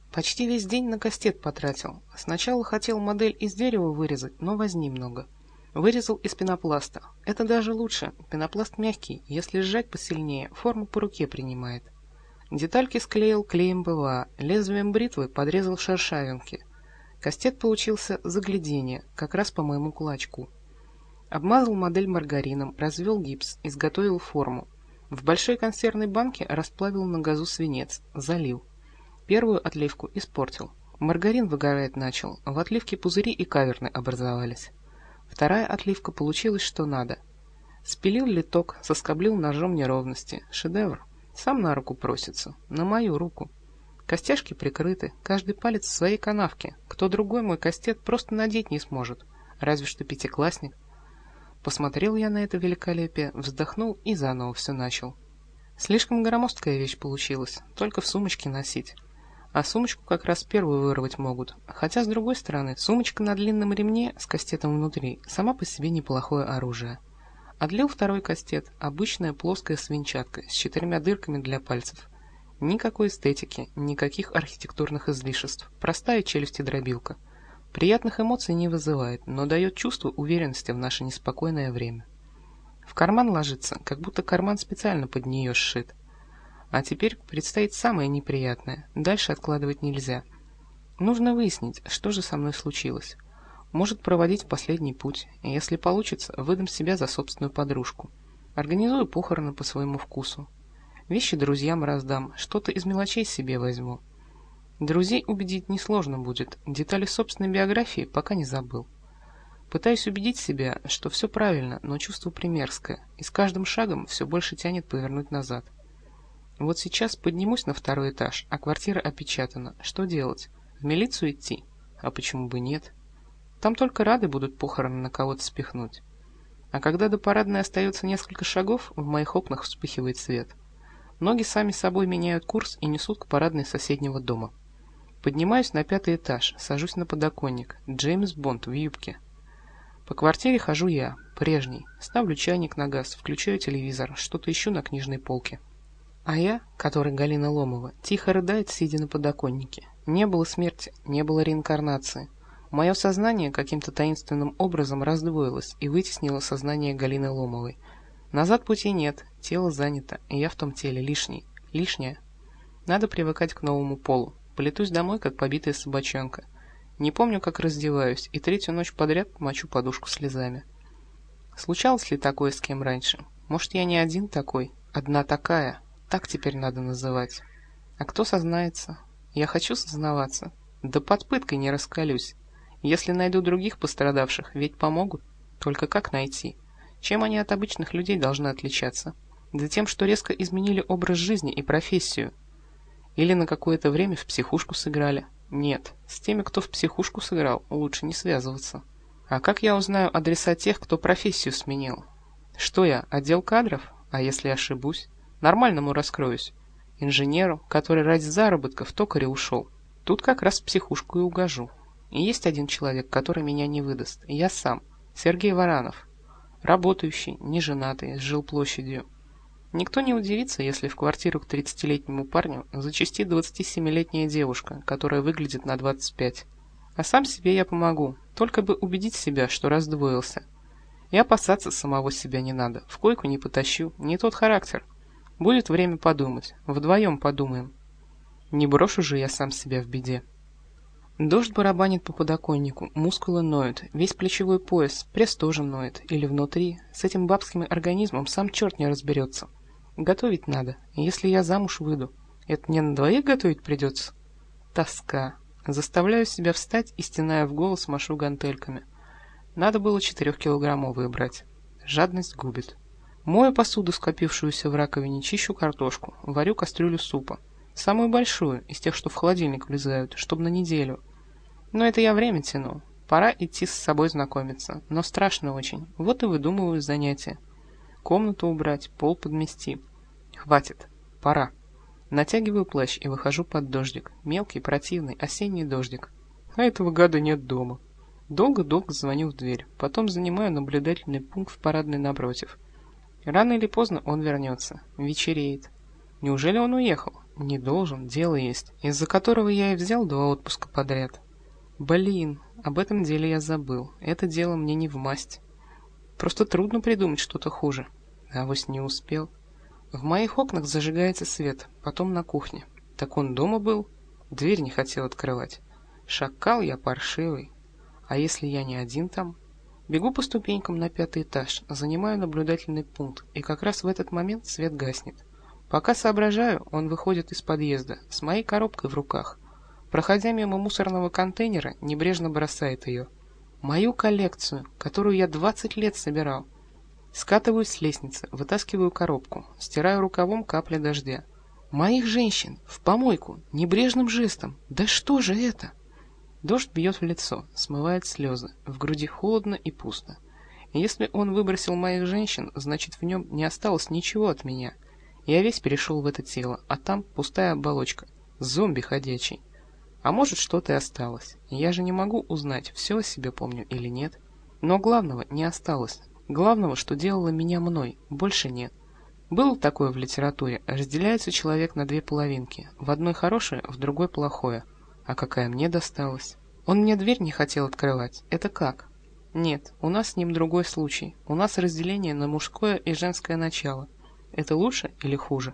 Почти весь день на кастет потратил. Сначала хотел модель из дерева вырезать, но возни много. Вырезал из пенопласта. Это даже лучше. Пенопласт мягкий, если сжать посильнее, форму по руке принимает. Детальки склеил клеем ПВА, лезвием бритвы подрезал шершавинки. Кастет получился загляденье, как раз по моему кулачку. Обмазал модель маргарином, развел гипс, изготовил форму. В большой консервной банке расплавил на газу свинец, залил. Первую отливку испортил. Маргарин выгорать начал, в отливке пузыри и каверны образовались. Вторая отливка получилась что надо. Спилил литок, соскоблил ножом неровности. Шедевр. Сам на руку просится. На мою руку. Костяшки прикрыты, каждый палец в своей канавке. Кто другой мой кастет просто надеть не сможет. Разве что пятиклассник. Посмотрел я на это великолепие, вздохнул и заново все начал. Слишком громоздкая вещь получилась, только в сумочке носить. А сумочку как раз первую вырвать могут. Хотя, с другой стороны, сумочка на длинном ремне с кастетом внутри сама по себе неплохое оружие. Отлил второй кастет, обычная плоская свинчатка с 4 дырками для пальцев. Никакой эстетики, никаких архитектурных излишеств, простая челюстедробилка. Приятных эмоций не вызывает, но дает чувство уверенности в наше неспокойное время. В карман ложится, как будто карман специально под нее сшит. А теперь предстоит самое неприятное, дальше откладывать нельзя. Нужно выяснить, что же со мной случилось. Может, проводить в последний путь, и если получится, выдам себя за собственную подружку. Организую похороны по своему вкусу. Вещи друзьям раздам, что-то из мелочей себе возьму. Друзей убедить несложно будет, детали собственной биографии пока не забыл. Пытаюсь убедить себя, что все правильно, но чувство примерское, и с каждым шагом все больше тянет повернуть назад. Вот сейчас поднимусь на 2-й этаж, а квартира опечатана. Что делать? В милицию идти? А почему бы нет? Там только рады будут похороны на кого-то спихнуть. А когда до парадной остается несколько шагов, в моих окнах вспыхивает свет. Ноги сами собой меняют курс и несут к парадной соседнего дома. Поднимаюсь на 5-й этаж, сажусь на подоконник. Джеймс Бонд в юбке. По квартире хожу я, прежний. Ставлю чайник на газ, включаю телевизор, что-то ищу на книжной полке. А я, который Галина Ломова, тихо рыдает, сидя на подоконнике. Не было смерти, не было реинкарнации. Мое сознание каким-то таинственным образом раздвоилось и вытеснило сознание Галины Ломовой. Назад пути нет, тело занято, и я в том теле лишний. Лишнее. Надо привыкать к новому полу. Полетусь домой, как побитая собачонка. Не помню, как раздеваюсь, и 3-ю ночь подряд мочу подушку слезами. Случалось ли такое с кем раньше? Может, я не один такой? Одна такая? Так теперь надо называть. А кто сознается? Я хочу сознаваться. Да под пыткой не раскалюсь. Если найду других пострадавших, ведь помогут. Только как найти? Чем они от обычных людей должны отличаться? Да тем, что резко изменили образ жизни и профессию. Или на какое-то время в психушку сыграли. Нет, с теми, кто в психушку сыграл, лучше не связываться. А как я узнаю адреса тех, кто профессию сменил? Что я, отдел кадров? А если ошибусь? Нормальному раскроюсь. Инженеру, который ради заработка в токаре ушел. Тут как раз в психушку и угожу. И есть один человек, который меня не выдаст. Я сам. Сергей Варанов. Работающий, неженатый, с жилплощадью. Никто не удивится, если в квартиру к 30-летнему парню зачастит 27-летняя девушка, которая выглядит на 25. А сам себе я помогу, только бы убедить себя, что раздвоился. И опасаться самого себя не надо, в койку не потащу, не тот характер. Будет время подумать, вдвоем подумаем. Не брошу же я сам себя в беде. Дождь барабанит по подоконнику, мускулы ноют, весь плечевой пояс, пресс тоже ноет, или внутри, с этим бабским организмом сам черт не разберется. Готовить надо, если я замуж выйду, это мне на двоих готовить придется? Тоска. Заставляю себя встать и, стеная в голос, машу гантельками. Надо было 4-килограммовые брать. Жадность губит. Мою посуду, скопившуюся в раковине, чищу картошку, варю кастрюлю супа. Самую большую, из тех, что в холодильник влезают, чтобы на неделю. Но это я время тяну. Пора идти с собой знакомиться, но страшно очень. Вот и выдумываю занятия. Комнату убрать, пол подмести. Хватит. Пора. Натягиваю плащ и выхожу под дождик. Мелкий, противный, осенний дождик. А этого гада нет дома. Долго-долго звоню в дверь. Потом занимаю наблюдательный пункт в парадной напротив. Рано или поздно он вернется. Вечереет. Неужели он уехал? Не должен, дело есть, из-за которого я и взял 2 отпуска подряд. Блин, об этом деле я забыл. Это дело мне не вмасть. Просто трудно придумать что-то хуже. Авось не успел. В моих окнах зажигается свет, потом на кухне. Так он дома был? Дверь не хотел открывать. Шакал я паршивый. А если я не один там? Бегу по ступенькам на 5-й этаж, занимаю наблюдательный пункт, и как раз в этот момент свет гаснет. Пока соображаю, он выходит из подъезда, с моей коробкой в руках. Проходя мимо мусорного контейнера, небрежно бросает ее. Мою коллекцию, которую я 20 лет собирал. Скатываюсь с лестницы, вытаскиваю коробку, стираю рукавом капли дождя. Моих женщин, в помойку, небрежным жестом. Да что же это? Дождь бьет в лицо, смывает слезы, в груди холодно и пусто. Если он выбросил моих женщин, значит в нем не осталось ничего от меня. Я весь перешел в это тело, а там пустая оболочка, зомби ходячий. А может, что-то и осталось. Я же не могу узнать, все о себе помню или нет. Но главного не осталось. Главного, что делало меня мной, больше нет. Было такое в литературе. Разделяется человек на 2 половинки. В одной хорошее, в другой плохое. А какая мне досталась? Он мне дверь не хотел открывать. Это как? Нет, у нас с ним другой случай. У нас разделение на мужское и женское начало. Это лучше или хуже?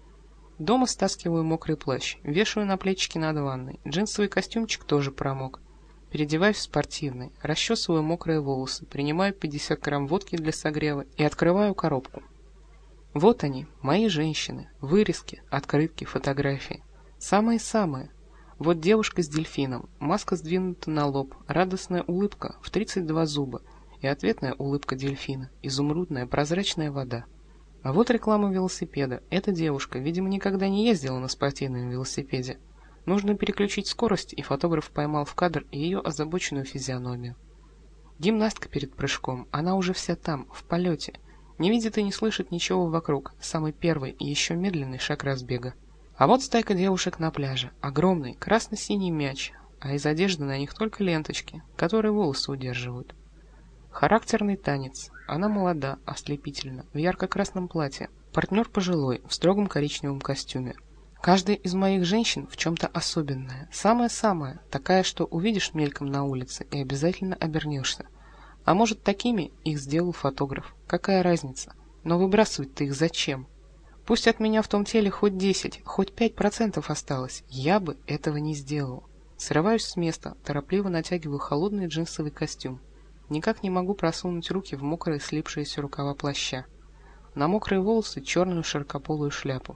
Дома стаскиваю мокрый плащ, вешаю на плечики над ванной. Джинсовый костюмчик тоже промок. Переодеваюсь в спортивный, расчесываю мокрые волосы, принимаю 50 грамм водки для согрева и открываю коробку. Вот они, мои женщины, вырезки, открытки, фотографии. Самые-самые. Вот девушка с дельфином, маска сдвинута на лоб, радостная улыбка в 32 зуба и ответная улыбка дельфина, изумрудная прозрачная вода. А вот реклама велосипеда. Эта девушка, видимо, никогда не ездила на спортивном велосипеде. Нужно переключить скорость, и фотограф поймал в кадр ее озабоченную физиономию. Гимнастка перед прыжком, она уже вся там, в полете. Не видит и не слышит ничего вокруг, самый первый и еще медленный шаг разбега. А вот стайка девушек на пляже, огромный красно-синий мяч, а из одежды на них только ленточки, которые волосы удерживают. Характерный танец. Она молода, ослепительна, в ярко-красном платье. Партнер пожилой, в строгом коричневом костюме. Каждая из моих женщин в чем-то особенная. Самая-самая, такая, что увидишь мельком на улице и обязательно обернешься. А может, такими их сделал фотограф. Какая разница? Но выбрасывать-то их зачем? Пусть от меня в том теле хоть 10, хоть 5% осталось. Я бы этого не сделал. Срываюсь с места, торопливо натягиваю холодный джинсовый костюм. Никак не могу просунуть руки в мокрые слипшиеся рукава плаща. На мокрые волосы черную широкополую шляпу.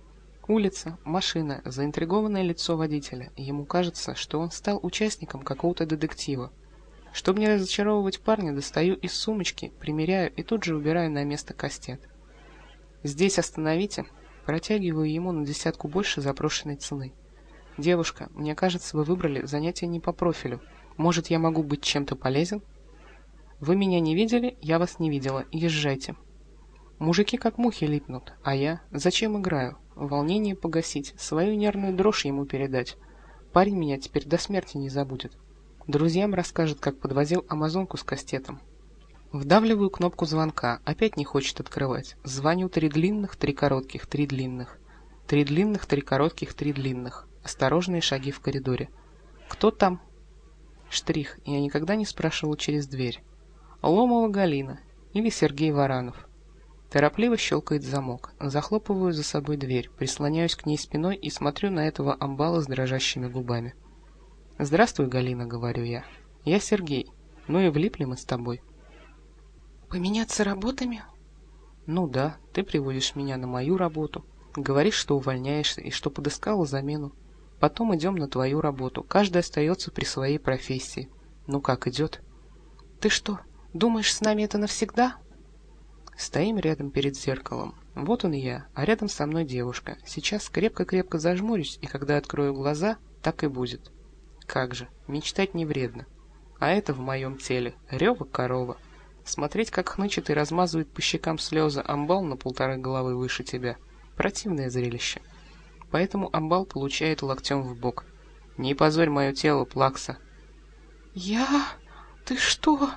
Улица, машина, заинтригованное лицо водителя. Ему кажется, что он стал участником какого-то детектива. Чтобы не разочаровывать парня, достаю из сумочки, примеряю и тут же убираю на место кастет. «Здесь остановите». Протягиваю ему на 10 больше запрошенной цены. «Девушка, мне кажется, вы выбрали занятие не по профилю. Может, я могу быть чем-то полезен?» «Вы меня не видели, я вас не видела. Езжайте». Мужики как мухи липнут, а я? Зачем играю? Волнение погасить, свою нервную дрожь ему передать. Парень меня теперь до смерти не забудет. Друзьям расскажет, как подвозил амазонку с кастетом. Вдавливаю кнопку звонка, опять не хочет открывать. Звоню 3 длинных, 3 коротких, 3 длинных. 3 длинных, 3 коротких, 3 длинных. Осторожные шаги в коридоре. «Кто там?» Штрих, я никогда не спрашивал через дверь. Ломова Галина или Сергей Варанов. Торопливо щелкает замок. Захлопываю за собой дверь, прислоняюсь к ней спиной и смотрю на этого амбала с дрожащими губами. «Здравствуй, Галина», — говорю я. «Я Сергей. Ну и влипли мы с тобой». «Поменяться работами?» «Ну да, ты приводишь меня на мою работу, говоришь, что увольняешься и что подыскала замену. Потом идем на твою работу, каждый остается при своей профессии. Ну как идет?» «Ты что, думаешь, с нами это навсегда?» Стоим рядом перед зеркалом. Вот он я, а рядом со мной девушка. Сейчас крепко-крепко зажмурюсь, и когда открою глаза, так и будет. Как же, мечтать не вредно. А это в моем теле рева корова. Смотреть, как хнычет и размазывает по щекам слезы амбал на 1,5 головы выше тебя. Противное зрелище. Поэтому амбал получает локтем в бок. Не позорь мое тело, плакса. «Я? Ты что?»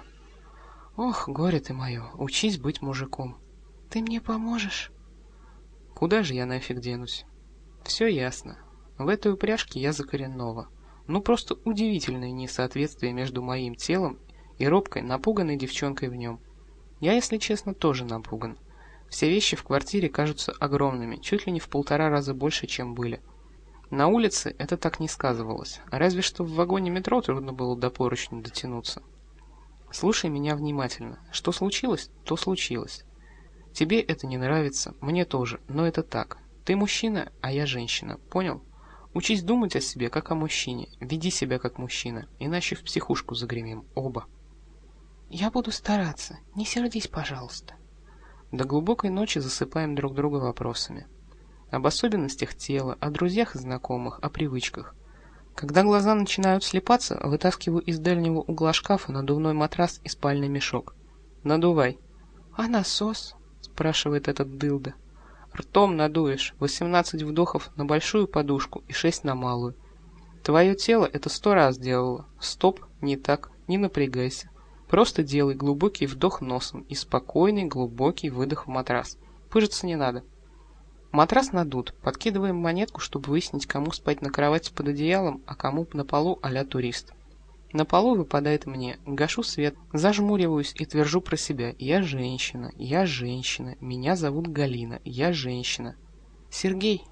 Ох, горе ты мое, учись быть мужиком. «Ты мне поможешь?» Куда же я нафиг денусь? Все ясно. В этой упряжке я за коренного. Ну просто удивительное несоответствие между моим телом и робкой, напуганной девчонкой в нем. Я, если честно, тоже напуган. Все вещи в квартире кажутся огромными, чуть ли не в 1,5 раза больше, чем были. На улице это так не сказывалось, разве что в вагоне метро трудно было до поручня дотянуться. Слушай меня внимательно. Что случилось, то случилось. Тебе это не нравится, мне тоже, но это так. Ты мужчина, а я женщина, понял? Учись думать о себе, как о мужчине, веди себя как мужчина, иначе в психушку загремим, оба. Я буду стараться, не сердись, пожалуйста. До глубокой ночи засыпаем друг друга вопросами. Об особенностях тела, о друзьях и знакомых, о привычках. Когда глаза начинают слепаться, вытаскиваю из дальнего угла шкафа надувной матрас и спальный мешок. Надувай. А насос? Спрашивает этот дылда. Ртом надуешь, 18 вдохов на большую подушку и 6 на малую. Твое тело это 100 раз делало. Стоп, не так, не напрягайся. Просто делай глубокий вдох носом и спокойный глубокий выдох в матрас. Пыжиться не надо. Матрас надут, подкидываем монетку, чтобы выяснить, кому спать на кровати под одеялом, а кому на полу а-ля турист. На полу выпадает мне, гашу свет, зажмуриваюсь и твержу про себя. Я женщина, меня зовут Галина, я женщина. Сергей.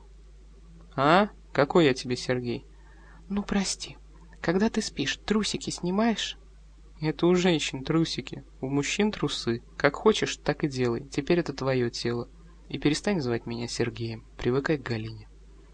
А? Какой я тебе Сергей? Ну прости, когда ты спишь, трусики снимаешь? Это у женщин трусики, у мужчин трусы. Как хочешь, так и делай, теперь это твое тело. И перестань звать меня Сергеем, привыкай к Галине.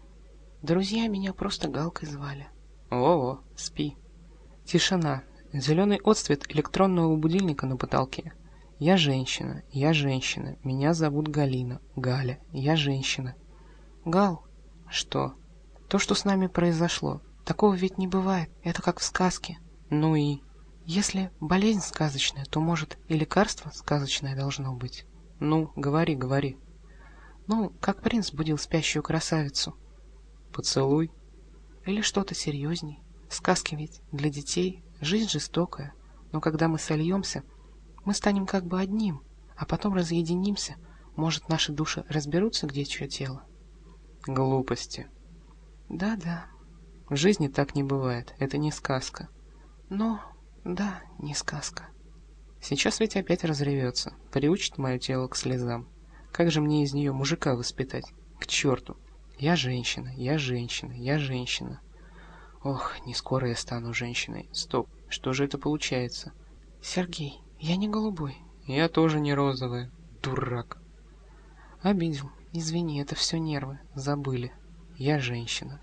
Друзья меня просто Галкой звали. О-о, спи. Тишина. Зеленый отсвет электронного будильника на потолке. Я женщина, меня зовут Галина, Галя, я женщина. Гал. Что? То, что с нами произошло, такого ведь не бывает, это как в сказке. Ну и? Если болезнь сказочная, то, может, и лекарство сказочное должно быть. Ну, говори, говори. Ну, как принц будил спящую красавицу. Поцелуй. Или что-то серьезней. Сказки ведь для детей, жизнь жестокая, но когда мы сольемся, мы станем как бы одним, а потом разъединимся, может, наши души разберутся, где чье тело. Глупости. Да-да. В жизни так не бывает, это не сказка. Но, да, не сказка. Сейчас ведь опять разревется, приучит мое тело к слезам. Как же мне из нее мужика воспитать? К черту. Я женщина. Ох, не скоро я стану женщиной. Стоп, что же это получается? Сергей, я не голубой. Я тоже не розовая. Дурак. Обидел. Извини, это все нервы. Забыли. Я женщина.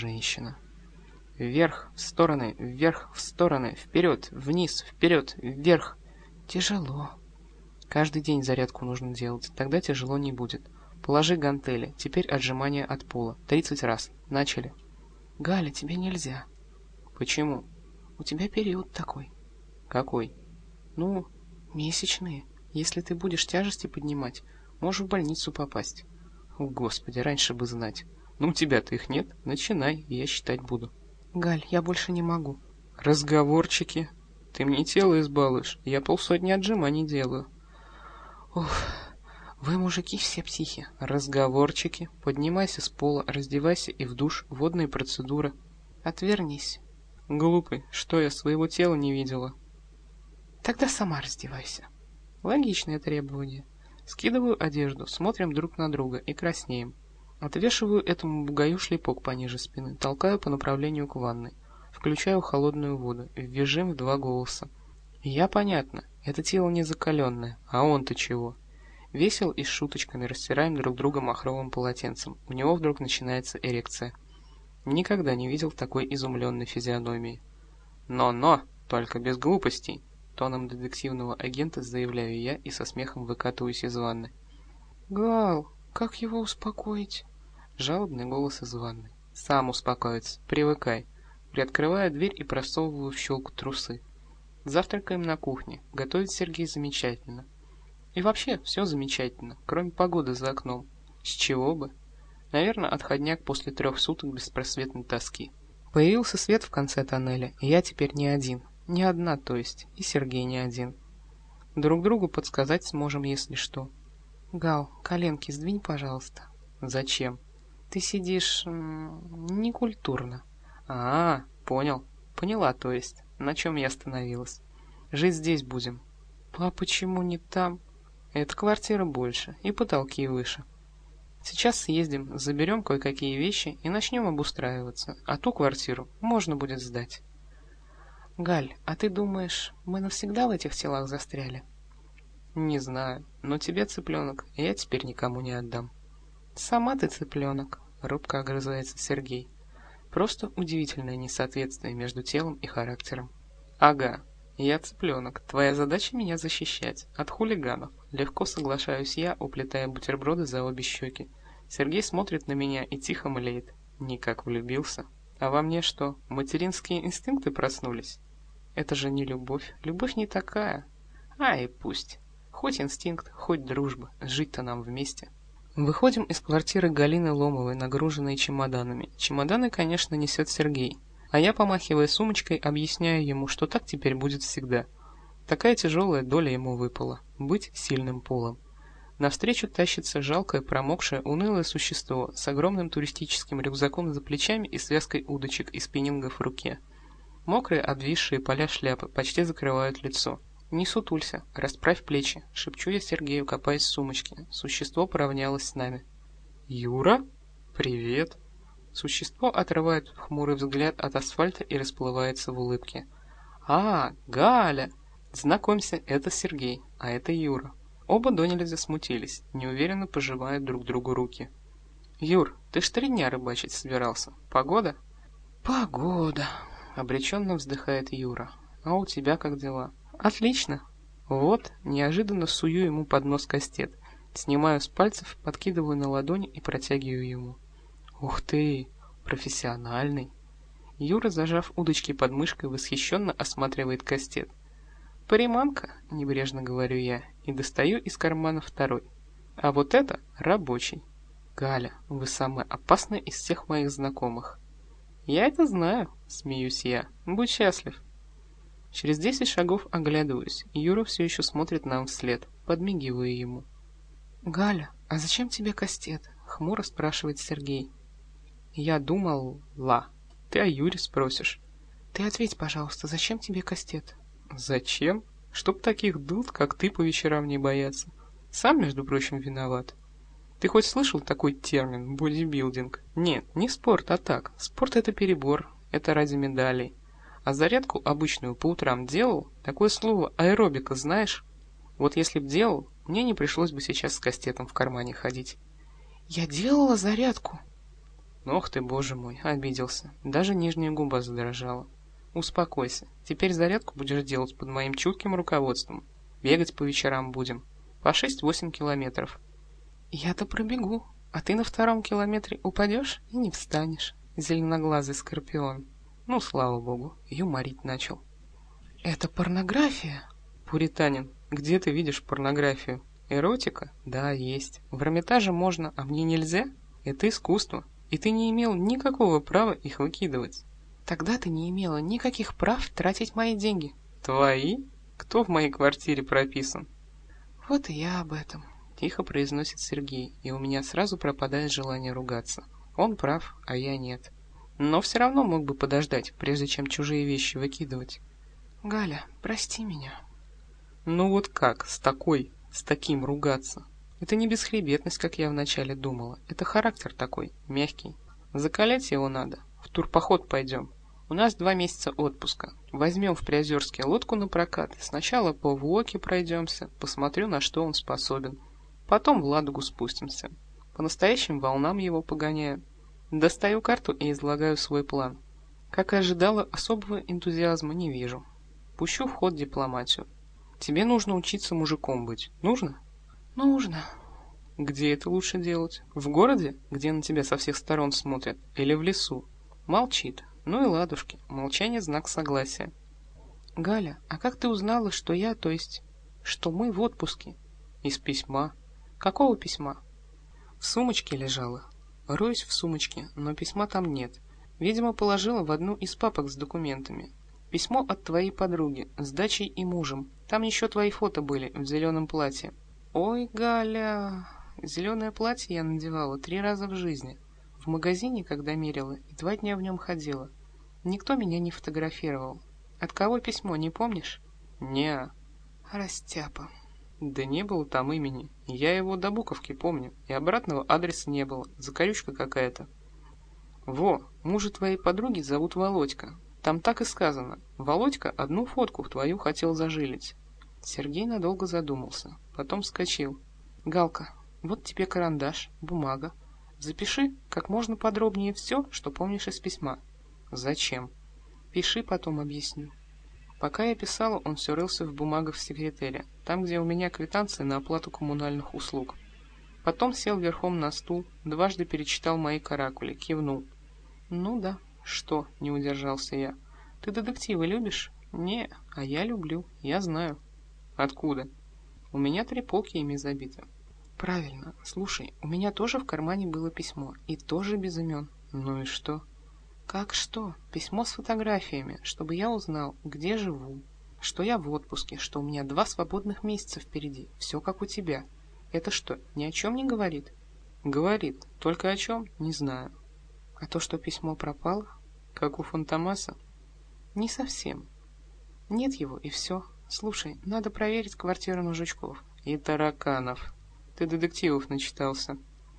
Вверх, в стороны, вперед, вниз, вперед, вверх. Тяжело. Каждый день зарядку нужно делать, тогда тяжело не будет. Положи гантели, теперь отжимания от пола. 30 раз. Начали. Галя, тебе нельзя. Почему? У тебя период такой. Какой? Ну, месячные. Если ты будешь тяжести поднимать, можешь в больницу попасть. О, Господи, раньше бы знать. Ну, у тебя-то их нет. Начинай, я считать буду. Галь, я больше не могу. Разговорчики. Ты мне тело избалуешь. Я 150 отжиманий делаю. Ух, вы, мужики, все психи. Разговорчики. Поднимайся с пола, раздевайся и в душ. Водные процедуры. Отвернись. Глупый, что я своего тела не видела? Тогда сама раздевайся. Логичное требование. Скидываю одежду, смотрим друг на друга и краснеем. Отвешиваю этому бугаю шлепок пониже спины, толкаю по направлению к ванной. Включаю холодную воду, ввяжем в 2 голоса. Я понятно, это тело не закаленное, а он-то чего? Весел и с шуточками растираем друг друга махровым полотенцем. У него вдруг начинается эрекция. Никогда не видел такой изумленной физиономии. Но, только без глупостей, тоном детективного агента заявляю я и со смехом выкатываюсь из ванны. Гал, как его успокоить? Жалобный голос из ванны. Сам успокоится, привыкай. Приоткрываю дверь и просовываю в щелку трусы. Завтракаем на кухне. Готовит Сергей замечательно. И вообще, все замечательно, кроме погоды за окном. С чего бы? Наверное, отходняк после 3 суток беспросветной тоски. Появился свет в конце тоннеля, и я теперь не один. Не одна, то есть, и Сергей не один. Друг другу подсказать сможем, если что. Гал, коленки сдвинь, пожалуйста. Зачем? Ты сидишь некультурно. А, понял. Поняла, то есть. На чем я остановилась? Жить здесь будем. А почему не там? Эта квартира больше и потолки выше. Сейчас съездим, заберем кое-какие вещи и начнем обустраиваться, а ту квартиру можно будет сдать. Галь, а ты думаешь, мы навсегда в этих телах застряли? Не знаю, но тебе, цыпленок, я теперь никому не отдам. Сама ты цыпленок, робко огрызается Сергей. Просто удивительное несоответствие между телом и характером. Ага, я цыпленок, твоя задача меня защищать от хулиганов. Легко соглашаюсь я, уплетая бутерброды за обе щеки. Сергей смотрит на меня и тихо млеет. Никак влюбился. А во мне что, материнские инстинкты проснулись? Это же не любовь. Любовь не такая. Ай, пусть. Хоть инстинкт, хоть дружба. Жить-то нам вместе. Выходим из квартиры Галины Ломовой, нагруженные чемоданами. Чемоданы, конечно, несет Сергей. А я, помахивая сумочкой, объясняю ему, что так теперь будет всегда. Такая тяжелая доля ему выпала – быть сильным полом. Навстречу тащится жалкое, промокшее, унылое существо с огромным туристическим рюкзаком за плечами и связкой удочек и спиннингов в руке. Мокрые, обвисшие поля шляпы почти закрывают лицо. «Не сутулься, расправь плечи», — шепчу я Сергею, копаясь в сумочке. Существо поравнялось с нами. «Юра? Привет!» Существо отрывает хмурый взгляд от асфальта и расплывается в улыбке. «А, Галя! Знакомься, это Сергей, а это Юра». Оба донельзя смутились, неуверенно пожимают друг другу руки. «Юр, ты ж 3 дня рыбачить собирался. Погода?» «Погода!» — обреченно вздыхает Юра. «А у тебя как дела?» «Отлично!» Вот, неожиданно сую ему под нос кастет. Снимаю с пальцев, подкидываю на ладонь и протягиваю ему. «Ух ты! Профессиональный!» Юра, зажав удочки под мышкой, восхищенно осматривает кастет. «Приманка!» — небрежно говорю я, и достаю из кармана второй. А вот это рабочий. «Галя, вы самая опасная из всех моих знакомых». «Я это знаю», — смеюсь я. «Будь счастлив». Через 10 шагов оглядываюсь, и Юра все еще смотрит нам вслед, подмигиваю ему. «Галя, а зачем тебе кастет?» — хмуро спрашивает Сергей. «Я думал, ты о Юре спросишь». «Ты ответь, пожалуйста, зачем тебе кастет?» «Зачем? Чтоб таких дуд, как ты, по вечерам не бояться. Сам, между прочим, виноват. Ты хоть слышал такой термин бодибилдинг? Нет, не спорт, а так. Спорт — это перебор, это ради медалей. А зарядку обычную по утрам делал? Такое слово аэробика знаешь? Вот если б делал, мне не пришлось бы сейчас с кастетом в кармане ходить». «Я делала зарядку». «Ох ты, боже мой», — обиделся. Даже нижняя губа задрожала. «Успокойся. Теперь зарядку будешь делать под моим чутким руководством. Бегать по вечерам будем. По 6-8 километров». «Я-то пробегу, а ты на 2-м километре упадешь и не встанешь, зеленоглазый скорпион». Ну, слава богу, юморить начал. «Это порнография?» «Пуританин, где ты видишь порнографию? Эротика? Да, есть. В Эрмитаже можно, а мне нельзя? Это искусство, и ты не имел никакого права их выкидывать». «Тогда ты не имела никаких прав тратить мои деньги». «Твои? Кто в моей квартире прописан?» «Вот и я об этом», — тихо произносит Сергей, и у меня сразу пропадает желание ругаться. Он прав, а я нет. Но все равно мог бы подождать, прежде чем чужие вещи выкидывать. «Галя, прости меня». «Ну вот как, с таким ругаться? Это не бесхребетность, как я вначале думала. Это характер такой, мягкий. Закалять его надо. В турпоход пойдем. У нас 2 месяца отпуска. Возьмем в Приозерске лодку на прокат. Сначала по Вуоке пройдемся, посмотрю, на что он способен. Потом в Ладогу спустимся. По настоящим волнам его погоняю. Достаю карту и излагаю свой план. Как и ожидала, особого энтузиазма не вижу. Пущу в ход дипломатию. Тебе нужно учиться мужиком быть. Нужно? Нужно. Где это лучше делать? В городе, где на тебя со всех сторон смотрят? Или в лесу? Молчит. Ну и ладушки. Молчание — знак согласия. Галя, а как ты узнала, что я, то есть, что мы в отпуске? Из письма. Какого письма? В сумочке лежало. Роюсь в сумочке, но письма там нет. Видимо, положила в одну из папок с документами. Письмо от твоей подруги, с дачей и мужем. Там еще твои фото были в зеленом платье. Ой, Галя, зеленое платье я надевала 3 раза в жизни. В магазине, когда мерила, и 2 дня в нем ходила. Никто меня не фотографировал. От кого письмо, не помнишь? Не. Растяпа. Да не было там имени. Я его до буковки помню, и обратного адреса не было. Закорючка какая-то. Во, мужа твоей подруги зовут Володька. Там так и сказано. Володька одну фотку в твою хотел зажилить. Сергей надолго задумался. Потом вскочил. Галка, вот тебе карандаш, бумага. Запиши как можно подробнее все, что помнишь из письма. Зачем? Пиши, потом объясню. Пока я писала, он все рылся в бумагах в секретаре, там, где у меня квитанция на оплату коммунальных услуг. Потом сел верхом на стул, дважды перечитал мои каракули, кивнул. Ну да, что, не удержался я. Ты детективы любишь? Не, а я люблю, я знаю. Откуда? У меня 3 полки ими забиты. Правильно, слушай, у меня тоже в кармане было письмо, и тоже без имен. Ну и что? Как что? Письмо с фотографиями, чтобы я узнал, где живу, что я в отпуске, что у меня 2 свободных месяца впереди, все как у тебя. Это что, ни о чем не говорит? Говорит, только о чем, не знаю. А то, что письмо пропало, как у Фантомаса? Не совсем. Нет его, и все. Слушай, надо проверить квартиру мужичков. И тараканов. Ты детективов начитался.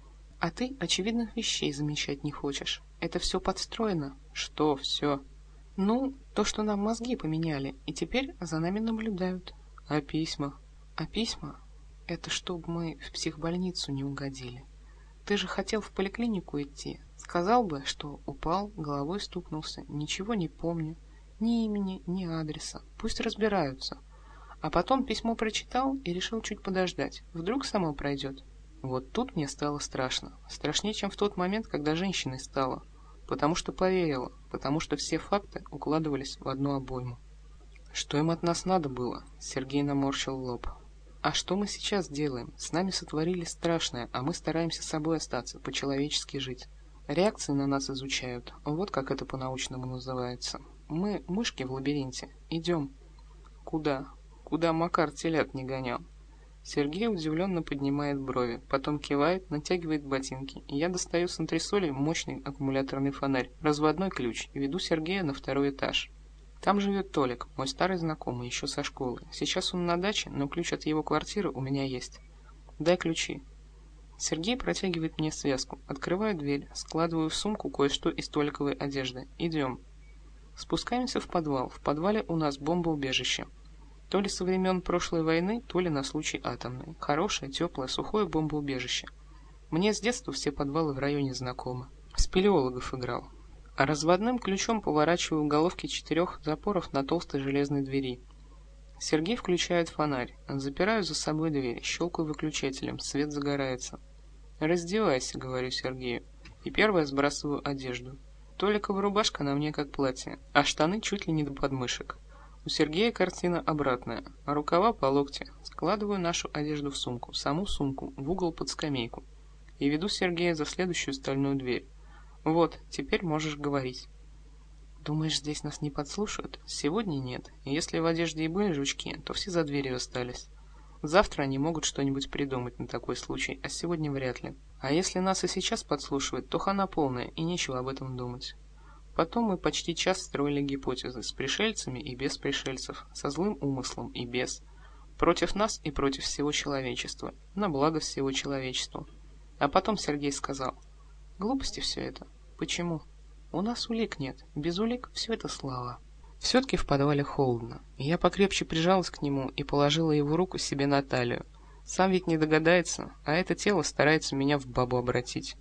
А ты очевидных вещей замечать не хочешь. Это все подстроено. Что все? Ну, то, что нам мозги поменяли, и теперь за нами наблюдают. А письма? А письма? Это чтобы мы в психбольницу не угодили. Ты же хотел в поликлинику идти. Сказал бы, что упал, головой стукнулся, ничего не помню. Ни имени, ни адреса. Пусть разбираются. А потом письмо прочитал и решил чуть подождать. Вдруг само пройдет. Вот тут мне стало страшно. Страшнее, чем в тот момент, когда женщиной стала. Потому что поверила. Потому что все факты укладывались в одну обойму. Что им от нас надо было? Сергей наморщил лоб. А что мы сейчас делаем? С нами сотворили страшное, а мы стараемся собой остаться, по-человечески жить. Реакции на нас изучают. Вот как это по-научному называется. Мы мышки в лабиринте. Идем. Куда? Куда Макар телят не гонял? Сергей удивленно поднимает брови, потом кивает, натягивает ботинки, и я достаю с антресолей мощный аккумуляторный фонарь, разводной ключ, и веду Сергея на 2-й этаж. Там живет Толик, мой старый знакомый, еще со школы. Сейчас он на даче, но ключ от его квартиры у меня есть. Дай ключи. Сергей протягивает мне связку, открываю дверь, складываю в сумку кое-что из Толиковой одежды. Идем. Спускаемся в подвал. В подвале у нас бомбоубежище. То ли со времен прошлой войны, то ли на случай атомной. Хорошее, теплое, сухое бомбоубежище. Мне с детства все подвалы в районе знакомы. В спелеологов играл. А разводным ключом поворачиваю головки 4 запоров на толстой железной двери. Сергей включает фонарь. Запираю за собой дверь, щелкаю выключателем, свет загорается. «Раздевайся», — говорю Сергею. И первое сбрасываю одежду. Толикова рубашка на мне как платье, а штаны чуть ли не до подмышек. У Сергея картина обратная, а рукава по локте. Складываю нашу одежду в сумку, саму сумку, в угол под скамейку. И веду Сергея за следующую стальную дверь. Вот, теперь можешь говорить. Думаешь, здесь нас не подслушают? Сегодня нет. И если в одежде и были жучки, то все за дверью остались. Завтра они могут что-нибудь придумать на такой случай, а сегодня вряд ли. А если нас и сейчас подслушивают, то хана полная, и нечего об этом думать. Потом мы почти час строили гипотезы с пришельцами и без пришельцев, со злым умыслом и без, против нас и против всего человечества, на благо всего человечества. А потом Сергей сказал: глупости все это. Почему? У нас улик нет, без улик все это слава. Все-таки в подвале холодно, и я покрепче прижалась к нему и положила его руку себе на талию. Сам ведь не догадается, а это тело старается меня в бабу обратить.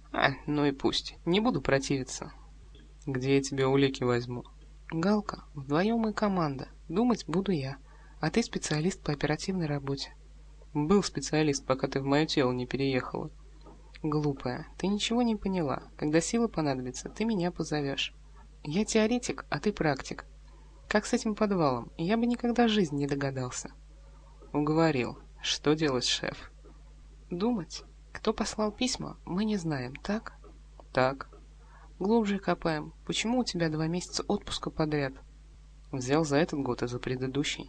Ну и пусть, не буду противиться. Где я тебе улики возьму? Галка, вдвоем мы команда. Думать буду я. А ты специалист по оперативной работе. Был специалист, пока ты в мое тело не переехала. Глупая, ты ничего не поняла. Когда сила понадобится, ты меня позовешь. Я теоретик, а ты практик. Как с этим подвалом? Я бы никогда в жизни не догадался. Уговорил. Что делать, шеф? Думать. Кто послал письма, мы не знаем, так? Так. Глубже копаем. Почему у тебя 2 месяца отпуска подряд? Взял за этот год и за предыдущий.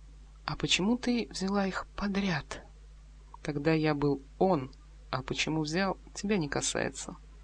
А почему ты взяла их подряд? Тогда я был он, а почему взял, тебя не касается.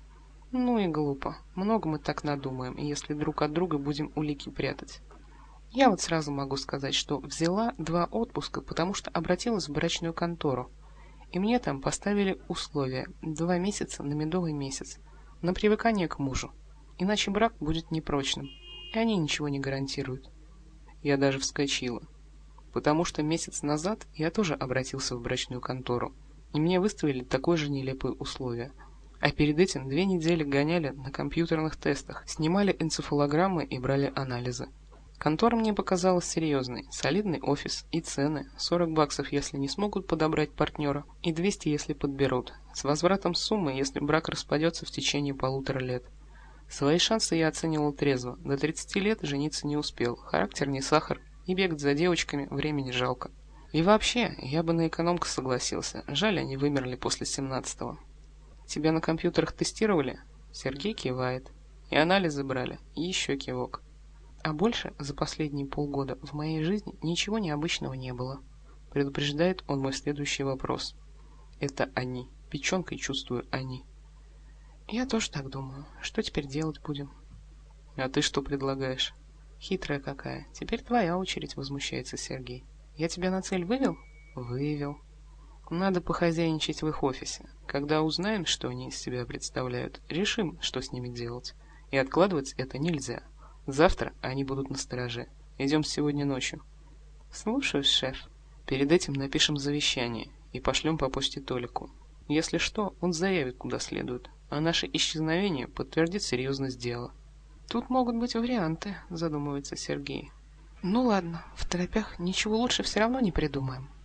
Ну и глупо. Много мы так надумаем, если друг от друга будем улики прятать. Я вот сразу могу сказать, что взяла 2 отпуска, потому что обратилась в брачную контору. И мне там поставили условия: 2 месяца на медовый месяц, на привыкание к мужу. Иначе брак будет непрочным, и они ничего не гарантируют. Я даже вскочила, потому что месяц назад я тоже обратился в брачную контору, и мне выставили такое же нелепые условия. А перед этим 2 недели гоняли на компьютерных тестах, снимали энцефалограммы и брали анализы. Контора мне показалась серьезной, солидный офис и цены: $40, если не смогут подобрать партнера, и 200, если подберут, с возвратом суммы, если брак распадется в течение 1,5 лет. Свои шансы я оценивал трезво: до 30 лет жениться не успел, характер не сахар, и бегать за девочками времени жалко. И вообще, я бы на экономку согласился, жаль, они вымерли после 17-го. Тебя на компьютерах тестировали? Сергей кивает. И анализы брали, и еще кивок. А больше за последние полгода в моей жизни ничего необычного не было. Предупреждает он мой следующий вопрос. Это они. Печенкой чувствую они. Я тоже так думаю. Что теперь делать будем? А ты что предлагаешь? Хитрая какая. Теперь твоя очередь, возмущается Сергей. Я тебя на цель вывел? Вывел. Надо похозяйничать в их офисе. Когда узнаем, что они из себя представляют, решим, что с ними делать. И откладывать это нельзя. Завтра они будут настороже. Идем сегодня ночью. Слушаюсь, шеф. Перед этим напишем завещание и пошлем по почте Толику. Если что, он заявит куда следует, а наше исчезновение подтвердит серьезность дела. Тут могут быть варианты, задумывается Сергей. Ну ладно, в торопях ничего лучше все равно не придумаем.